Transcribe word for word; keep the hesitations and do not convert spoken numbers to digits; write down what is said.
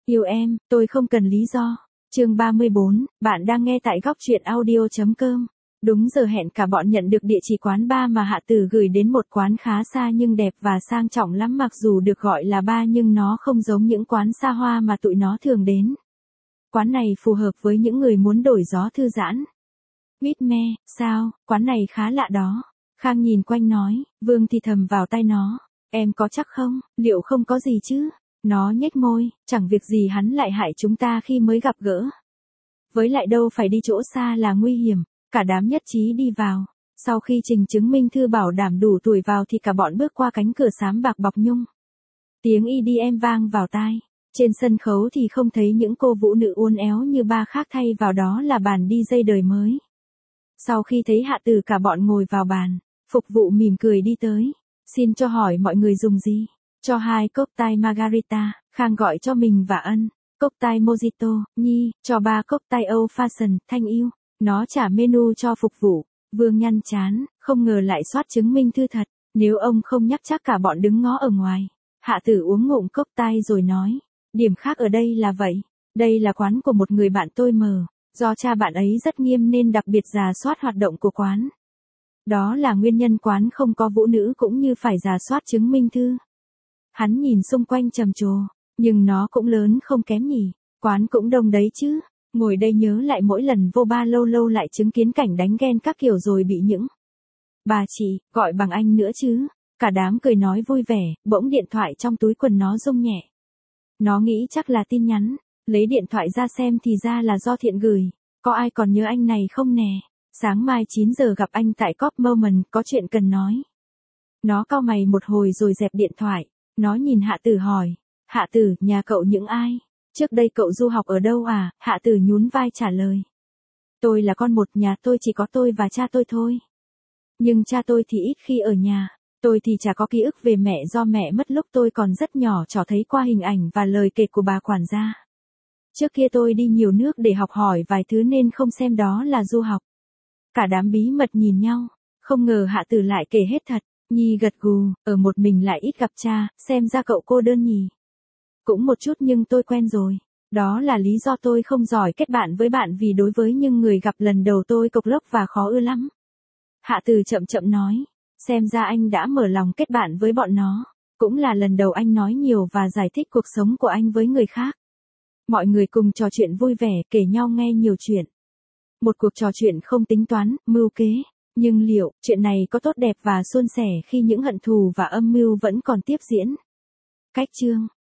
Yêu em, tôi không cần lý do. Chương ba mươi bốn, bạn đang nghe tại góc truyện audio chấm com. Đúng giờ hẹn cả bọn nhận được địa chỉ quán bar mà Hạ Tử gửi đến, một quán khá xa nhưng đẹp và sang trọng lắm, mặc dù được gọi là bar nhưng nó không giống những quán xa hoa mà tụi nó thường đến. Quán này phù hợp với những người muốn đổi gió thư giãn. Whitme, sao, quán này khá lạ đó. Khang nhìn quanh nói, Vương thì thầm vào tai nó, em có chắc không, liệu không có gì chứ? Nó nhếch môi, chẳng việc gì hắn lại hại chúng ta khi mới gặp gỡ. Với lại đâu phải đi chỗ xa là nguy hiểm. Cả đám nhất trí đi vào. Sau khi trình chứng minh thư bảo đảm đủ tuổi vào thì cả bọn bước qua cánh cửa xám bạc bọc nhung. Tiếng e đê em vang vào tai. Trên sân khấu thì không thấy những cô vũ nữ uốn éo như ba khác, thay vào đó là bàn đi dây đời mới. Sau khi thấy Hạ Tử cả bọn ngồi vào bàn, phục vụ mỉm cười đi tới. Xin cho hỏi mọi người dùng gì? Cho hai cocktail margarita, Khang gọi cho mình và Ân. Cocktail mojito, Nhi, cho ba cocktail old fashion, Thanh yêu. Nó trả menu cho phục vụ. Vương nhăn chán, không ngờ lại soát chứng minh thư thật. Nếu ông không nhắc chắc cả bọn đứng ngó ở ngoài. Hạ Tử uống ngụm cocktail rồi nói. Điểm khác ở đây là vậy. Đây là quán của một người bạn tôi mở. Do cha bạn ấy rất nghiêm nên đặc biệt rà soát hoạt động của quán. Đó là nguyên nhân quán không có vũ nữ cũng như phải rà soát chứng minh thư. Hắn nhìn xung quanh trầm trồ. Nhưng nó cũng lớn không kém nhỉ. Quán cũng đông đấy chứ. Ngồi đây nhớ lại mỗi lần vô ba lâu lâu lại chứng kiến cảnh đánh ghen các kiểu rồi bị những bà chị, gọi bằng anh nữa chứ. Cả đám cười nói vui vẻ, bỗng điện thoại trong túi quần nó rung nhẹ. Nó nghĩ chắc là tin nhắn, lấy điện thoại ra xem thì ra là do Thiện gửi. Có ai còn nhớ anh này không nè? Sáng mai chín giờ gặp anh tại Cop Moment, có chuyện cần nói. Nó cau mày một hồi rồi dẹp điện thoại. Nó nhìn Hạ Tử hỏi. Hạ Tử, nhà cậu những ai? Trước đây cậu du học ở đâu à? Hạ Tử nhún vai trả lời. Tôi là con một, nhà tôi chỉ có tôi và cha tôi thôi. Nhưng cha tôi thì ít khi ở nhà. Tôi thì chả có ký ức về mẹ do mẹ mất lúc tôi còn rất nhỏ, trò thấy qua hình ảnh và lời kể của bà quản gia. Trước kia tôi đi nhiều nước để học hỏi vài thứ nên không xem đó là du học. Cả đám bí mật nhìn nhau. Không ngờ Hạ Tử lại kể hết thật. Nhi gật gù, ở một mình lại ít gặp cha, xem ra cậu cô đơn nhỉ. Cũng một chút nhưng tôi quen rồi. Đó là lý do tôi không giỏi kết bạn với bạn, vì đối với những người gặp lần đầu tôi cộc lốc và khó ưa lắm. Hạ Tử chậm chậm nói. Xem ra anh đã mở lòng kết bạn với bọn nó. Cũng là lần đầu anh nói nhiều và giải thích cuộc sống của anh với người khác. Mọi người cùng trò chuyện vui vẻ, kể nhau nghe nhiều chuyện. Một cuộc trò chuyện không tính toán, mưu kế. Nhưng liệu, chuyện này có tốt đẹp và suôn sẻ khi những hận thù và âm mưu vẫn còn tiếp diễn? Cách chương